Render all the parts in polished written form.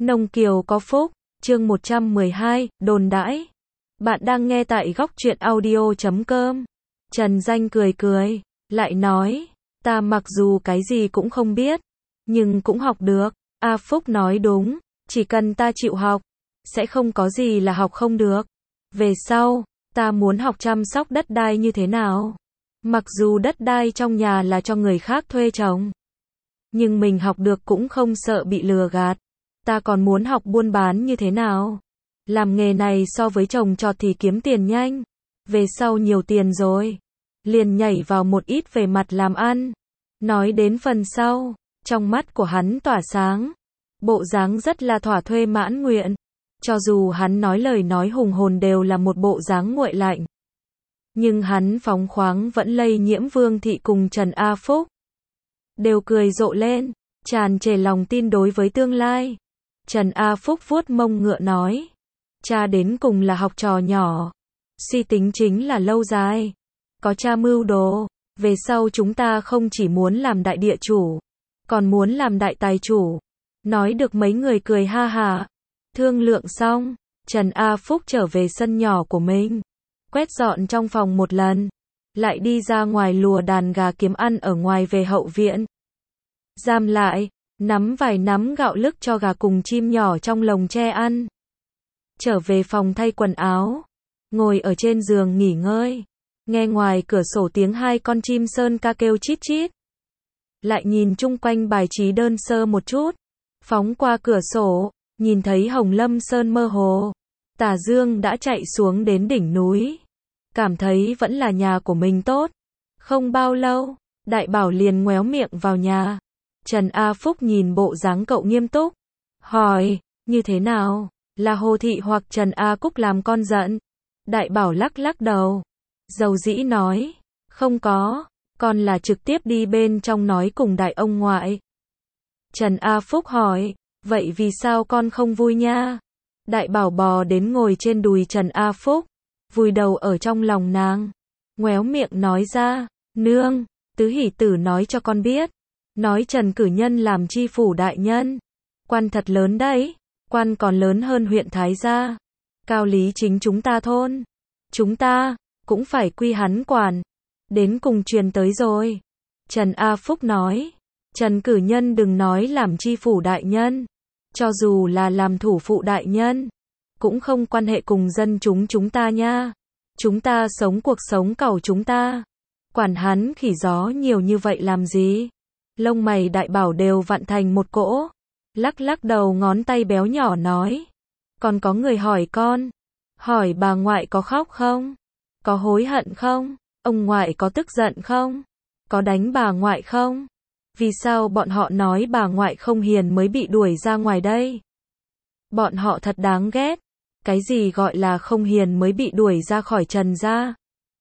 Nông Kiều có phúc, chương 112, đồn đãi. Bạn đang nghe tại góc truyện audio.com. Trần Danh cười cười, lại nói, ta mặc dù cái gì cũng không biết, nhưng cũng học được. A Phúc nói đúng, chỉ cần ta chịu học, sẽ không có gì là học không được. Về sau, ta muốn học chăm sóc đất đai như thế nào. Mặc dù đất đai trong nhà là cho người khác thuê trồng, nhưng mình học được cũng không sợ bị lừa gạt. Ta còn muốn học buôn bán như thế nào. Làm nghề này so với trồng trọt thì kiếm tiền nhanh. Về sau nhiều tiền rồi, liền nhảy vào một ít về mặt làm ăn. Nói đến phần sau, trong mắt của hắn tỏa sáng. Bộ dáng rất là thỏa thuê mãn nguyện. Cho dù hắn nói lời nói hùng hồn đều là một bộ dáng nguội lạnh, nhưng hắn phóng khoáng vẫn lây nhiễm Vương Thị cùng Trần A Phúc. Đều cười rộ lên, tràn trề lòng tin đối với tương lai. Trần A Phúc vuốt mông ngựa nói, cha đến cùng là học trò nhỏ, suy tính chính là lâu dài. Có cha mưu đồ, về sau chúng ta không chỉ muốn làm đại địa chủ, còn muốn làm đại tài chủ. Nói được mấy người cười ha hả. Thương lượng xong, Trần A Phúc trở về sân nhỏ của mình, quét dọn trong phòng một lần, lại đi ra ngoài lùa đàn gà kiếm ăn ở ngoài về hậu viện. Giam lại, nắm vài nắm gạo lứt cho gà cùng chim nhỏ trong lồng tre ăn. Trở về phòng thay quần áo, ngồi ở trên giường nghỉ ngơi, nghe ngoài cửa sổ tiếng hai con chim sơn ca kêu chít chít. Lại nhìn chung quanh bài trí đơn sơ một chút, phóng qua cửa sổ, nhìn thấy Hồng Lâm Sơn mơ hồ. Tà Dương đã chạy xuống đến đỉnh núi, cảm thấy vẫn là nhà của mình tốt. Không bao lâu, Đại Bảo liền ngoéo miệng vào nhà. Trần A Phúc nhìn bộ dáng cậu nghiêm túc, hỏi, như thế nào, là Hồ Thị hoặc Trần A Cúc làm con giận? Đại Bảo lắc lắc đầu, dầu dĩ nói, không có, con là trực tiếp đi bên trong nói cùng đại ông ngoại. Trần A Phúc hỏi, vậy vì sao con không vui nha? Đại Bảo bò đến ngồi trên đùi Trần A Phúc, vùi đầu ở trong lòng nàng, ngoéo miệng nói ra, nương, tứ hỷ tử nói cho con biết, nói Trần cử nhân làm chi phủ đại nhân, quan thật lớn đấy, quan còn lớn hơn huyện Thái gia. Cao Lý chính chúng ta thôn, chúng ta cũng phải quy hắn quản. Đến cùng truyền tới rồi. Trần A Phúc nói, Trần cử nhân đừng nói làm chi phủ đại nhân, cho dù là làm thủ phụ đại nhân, cũng không quan hệ cùng dân chúng ta nha. Chúng ta sống cuộc sống cẩu chúng ta, quản hắn khỉ gió nhiều như vậy làm gì? Lông mày Đại Bảo đều vặn thành một cỗ, lắc lắc đầu ngón tay béo nhỏ nói, còn có người hỏi con, hỏi bà ngoại có khóc không? Có hối hận không? Ông ngoại có tức giận không? Có đánh bà ngoại không? Vì sao bọn họ nói bà ngoại không hiền mới bị đuổi ra ngoài đây? Bọn họ thật đáng ghét. Cái gì gọi là không hiền mới bị đuổi ra khỏi Trần gia?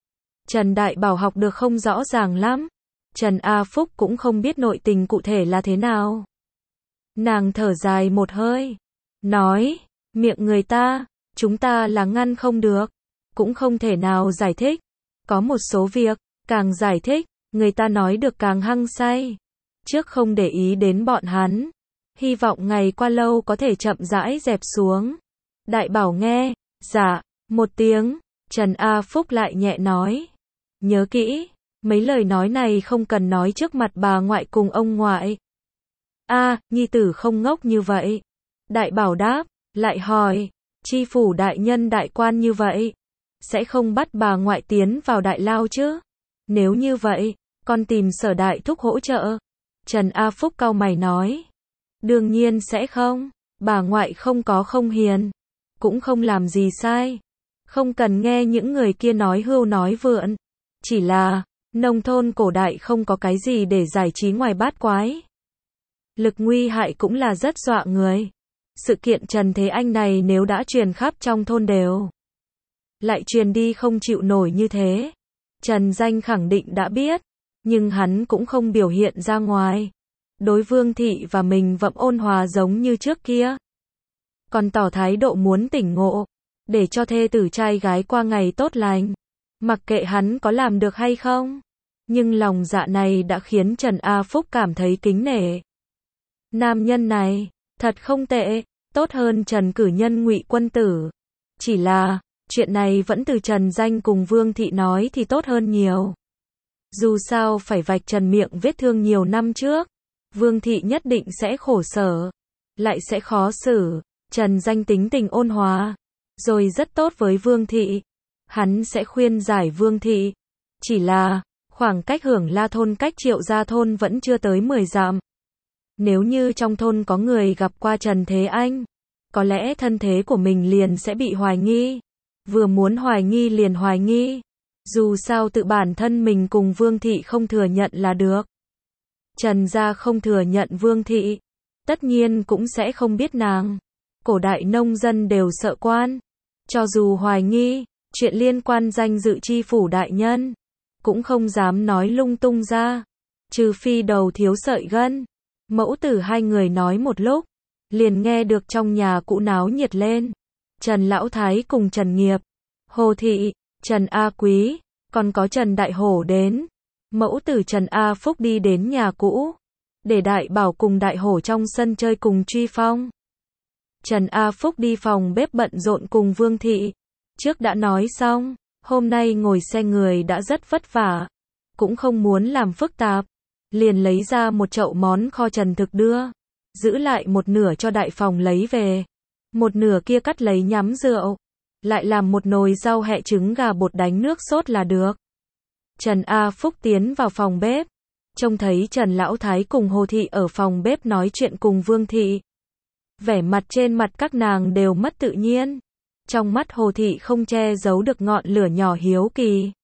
Trần Đại Bảo học được không rõ ràng lắm. Trần A Phúc cũng không biết nội tình cụ thể là thế nào. Nàng thở dài một hơi, nói, miệng người ta, chúng ta là ngăn không được, cũng không thể nào giải thích. Có một số việc, càng giải thích, người ta nói được càng hăng say. Trước không để ý đến bọn hắn, hy vọng ngày qua lâu có thể chậm rãi dẹp xuống. Đại Bảo nghe, dạ, một tiếng, Trần A Phúc lại nhẹ nói, nhớ kỹ, mấy lời nói này không cần nói trước mặt bà ngoại cùng ông ngoại. Nhi tử không ngốc như vậy. Đại Bảo đáp, lại hỏi, chi phủ đại nhân đại quan như vậy, sẽ không bắt bà ngoại tiến vào đại lao chứ? Nếu như vậy, con tìm Sở đại thúc hỗ trợ. Trần A Phúc cau mày nói, đương nhiên sẽ không, bà ngoại không có không hiền, cũng không làm gì sai, không cần nghe những người kia nói hưu nói vượn, chỉ là, nông thôn cổ đại không có cái gì để giải trí ngoài bát quái. Lực nguy hại cũng là rất dọa người. Sự kiện Trần Thế Anh này nếu đã truyền khắp trong thôn đều, lại truyền đi không chịu nổi như thế, Trần Danh khẳng định đã biết, nhưng hắn cũng không biểu hiện ra ngoài. Đối Vương Thị và mình vẫn ôn hòa giống như trước kia, còn tỏ thái độ muốn tỉnh ngộ, để cho thê tử trai gái qua ngày tốt lành. Mặc kệ hắn có làm được hay không, nhưng lòng dạ này đã khiến Trần A Phúc cảm thấy kính nể. Nam nhân này, thật không tệ. tốt hơn Trần Cử Nhân Ngụy Quân Tử. Chỉ là, chuyện này vẫn từ Trần Danh cùng Vương Thị nói thì tốt hơn nhiều. Dù sao phải vạch trần miệng vết thương nhiều năm trước, Vương Thị nhất định sẽ khổ sở, lại sẽ khó xử. Trần Danh tính tình ôn hòa, rồi rất tốt với Vương Thị. Hắn sẽ khuyên giải Vương Thị. Chỉ là, khoảng cách Hưởng La thôn cách Triệu Gia thôn vẫn chưa tới 10 dặm. Nếu như trong thôn có người gặp qua Trần Thế Anh, có lẽ thân thế của mình liền sẽ bị hoài nghi. Vừa muốn hoài nghi liền hoài nghi. Dù sao tự bản thân mình cùng Vương Thị không thừa nhận là được. Trần gia không thừa nhận Vương Thị, tất nhiên cũng sẽ không biết nàng. Cổ đại nông dân đều sợ quan. Cho dù hoài nghi, chuyện liên quan danh dự chi phủ đại nhân, cũng không dám nói lung tung ra. Trừ phi đầu thiếu sợi gân. Mẫu tử hai người nói một lúc, liền nghe được trong nhà cũ náo nhiệt lên. Trần Lão Thái cùng Trần Nghiệp, Hồ Thị, Trần A Quý, còn có Trần Đại Hổ đến. Mẫu tử Trần A Phúc đi đến nhà cũ, để Đại Bảo cùng Đại Hổ trong sân chơi cùng Truy Phong. Trần A Phúc đi phòng bếp bận rộn cùng Vương Thị. Trước đã nói xong, hôm nay ngồi xe người đã rất vất vả, cũng không muốn làm phức tạp, liền lấy ra một chậu món kho Trần thực đưa, giữ lại một nửa cho đại phòng lấy về, một nửa kia cắt lấy nhắm rượu, lại làm một nồi rau hẹ trứng gà bột đánh nước sốt là được. Trần A Phúc tiến vào phòng bếp, trông thấy Trần Lão Thái cùng Hồ Thị ở phòng bếp nói chuyện cùng Vương Thị. Vẻ mặt trên mặt các nàng đều mất tự nhiên. Trong mắt Hồ Thị không che giấu được ngọn lửa nhỏ hiếu kỳ.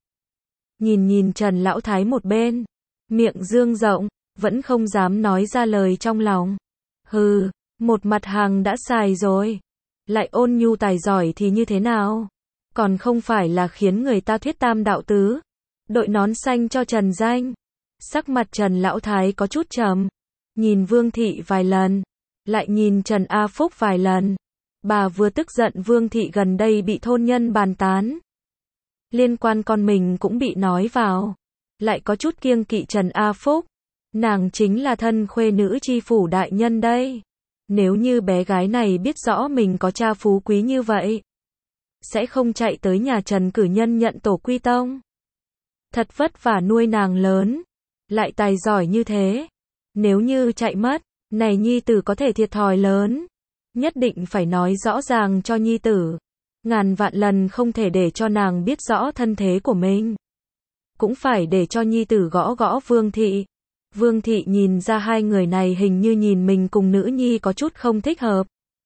Nhìn Trần Lão Thái một bên, miệng dương rộng, vẫn không dám nói ra lời trong lòng. Hừ, một mặt hàng đã xài rồi, lại ôn nhu tài giỏi thì như thế nào? Còn không phải là khiến người ta thuyết tam đạo tứ. Đội nón xanh cho Trần Danh. Sắc mặt Trần Lão Thái có chút trầm, nhìn Vương Thị vài lần, lại nhìn Trần A Phúc vài lần. Bà vừa tức giận Vương Thị gần đây bị thôn nhân bàn tán. Liên quan con mình cũng bị nói vào. Lại có chút kiêng kỵ Trần A Phúc. Nàng chính là thân khuê nữ chi phủ đại nhân đây. Nếu như bé gái này biết rõ mình có cha phú quý như vậy, sẽ không chạy tới nhà Trần Cử Nhân nhận tổ quy tông. Thật vất vả nuôi nàng lớn, lại tài giỏi như thế. Nếu như chạy mất, này nhi tử có thể thiệt thòi lớn. Nhất định phải nói rõ ràng cho nhi tử. Ngàn vạn lần không thể để cho nàng biết rõ thân thế của mình. Cũng phải để cho nhi tử gõ gõ Vương Thị. Vương Thị nhìn ra hai người này hình như nhìn mình cùng nữ nhi có chút không thích hợp.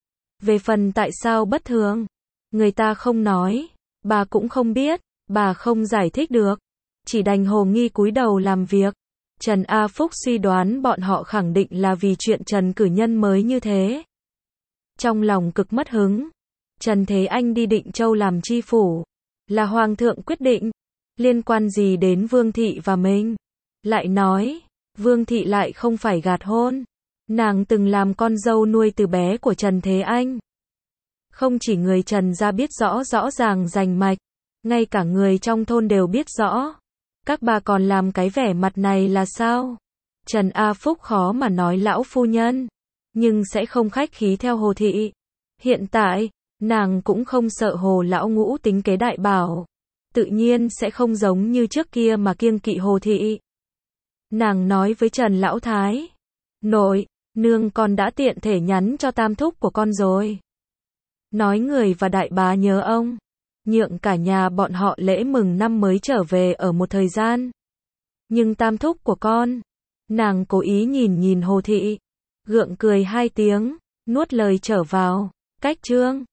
Về phần tại sao bất thường, người ta không nói, bà cũng không biết, bà không giải thích được. Chỉ đành hồ nghi cúi đầu làm việc. Trần A Phúc suy đoán bọn họ khẳng định là vì chuyện Trần Cử Nhân mới như thế. Trong lòng cực mất hứng. Trần Thế Anh đi Định Châu làm chi phủ, là Hoàng thượng quyết định, liên quan gì đến Vương Thị và mình. Lại nói, Vương Thị lại không phải gạt hôn. Nàng từng làm con dâu nuôi từ bé của Trần Thế Anh. Không chỉ người Trần gia biết rõ ràng rành mạch, ngay cả người trong thôn đều biết rõ. Các bà còn làm cái vẻ mặt này là sao? Trần A Phúc khó mà nói lão phu nhân, nhưng sẽ không khách khí theo Hồ Thị. Hiện tại, nàng cũng không sợ Hồ lão ngũ tính kế đại bảo. Tự nhiên sẽ không giống như trước kia mà kiêng kỵ Hồ Thị. Nàng nói với Trần Lão Thái, nội, nương con đã tiện thể nhắn cho tam thúc của con rồi. Nói người và đại bá nhớ ông, nhượng cả nhà bọn họ lễ mừng năm mới trở về ở một thời gian. Nhưng tam thúc của con, nàng cố ý nhìn Hồ Thị, gượng cười hai tiếng, nuốt lời trở vào, cách chương.